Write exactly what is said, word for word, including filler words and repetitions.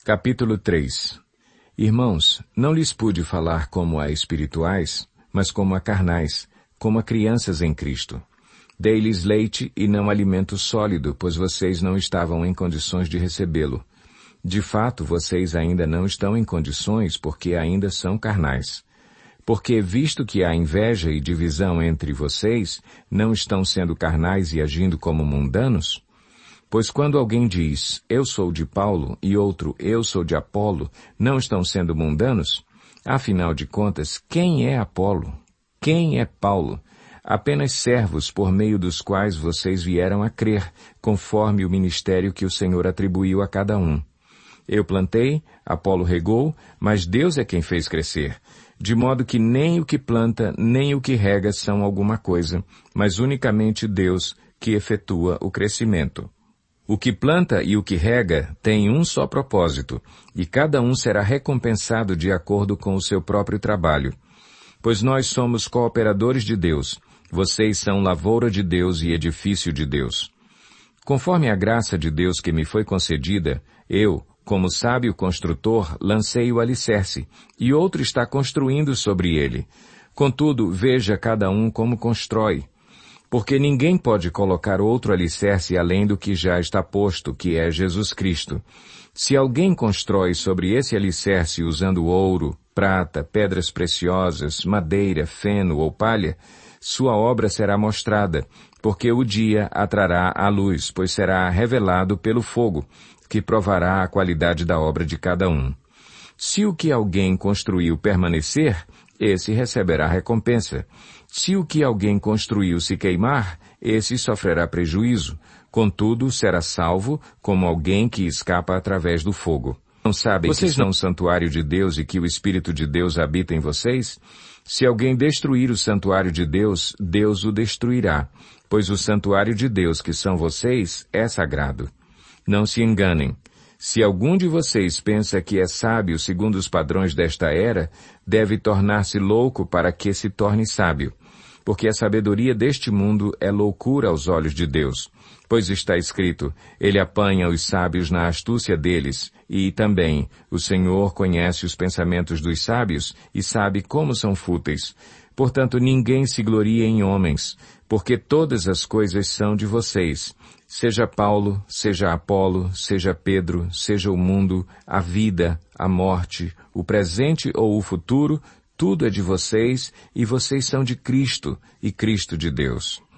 Capítulo três. Irmãos, não lhes pude falar como a espirituais, mas como a carnais, como a crianças em Cristo. Dei-lhes leite e não alimento sólido, pois vocês não estavam em condições de recebê-lo. De fato, vocês ainda não estão em condições, porque ainda são carnais. Porque, visto que há inveja e divisão entre vocês, não estão sendo carnais e agindo como mundanos? Pois quando alguém diz, eu sou de Paulo, e outro, eu sou de Apolo, não estão sendo mundanos? Afinal de contas, quem é Apolo? Quem é Paulo? Apenas servos por meio dos quais vocês vieram a crer, conforme o ministério que o Senhor atribuiu a cada um. Eu plantei, Apolo regou, mas Deus é quem fez crescer. De modo que nem o que planta, nem o que rega são alguma coisa, mas unicamente Deus que efetua o crescimento. O que planta e o que rega têm um só propósito, e cada um será recompensado de acordo com o seu próprio trabalho. Pois nós somos cooperadores de Deus, vocês são lavoura de Deus e edifício de Deus. Conforme a graça de Deus que me foi concedida, eu, como sábio construtor, lancei o alicerce, e outro está construindo sobre ele. Contudo, veja cada um como constrói. Porque ninguém pode colocar outro alicerce além do que já está posto, que é Jesus Cristo. Se alguém constrói sobre esse alicerce usando ouro, prata, pedras preciosas, madeira, feno ou palha, sua obra será mostrada, porque o dia a trará à luz, pois será revelado pelo fogo, que provará a qualidade da obra de cada um. Se o que alguém construiu permanecer, esse receberá recompensa. Se o que alguém construiu se queimar, esse sofrerá prejuízo. Contudo, será salvo como alguém que escapa através do fogo. Não sabem vocês que são o santuário de Deus e que o Espírito de Deus habita em vocês? Se alguém destruir o santuário de Deus, Deus o destruirá, pois o santuário de Deus, que são vocês, é sagrado. Não se enganem. Se algum de vocês pensa que é sábio segundo os padrões desta era, deve tornar-se louco para que se torne sábio. Porque a sabedoria deste mundo é loucura aos olhos de Deus. Pois está escrito, ele apanha os sábios na astúcia deles, e também, o Senhor conhece os pensamentos dos sábios e sabe como são fúteis. Portanto, ninguém se glorie em homens, porque todas as coisas são de vocês. Seja Paulo, seja Apolo, seja Pedro, seja o mundo, a vida, a morte, o presente ou o futuro, tudo é de vocês, e vocês são de Cristo, e Cristo de Deus.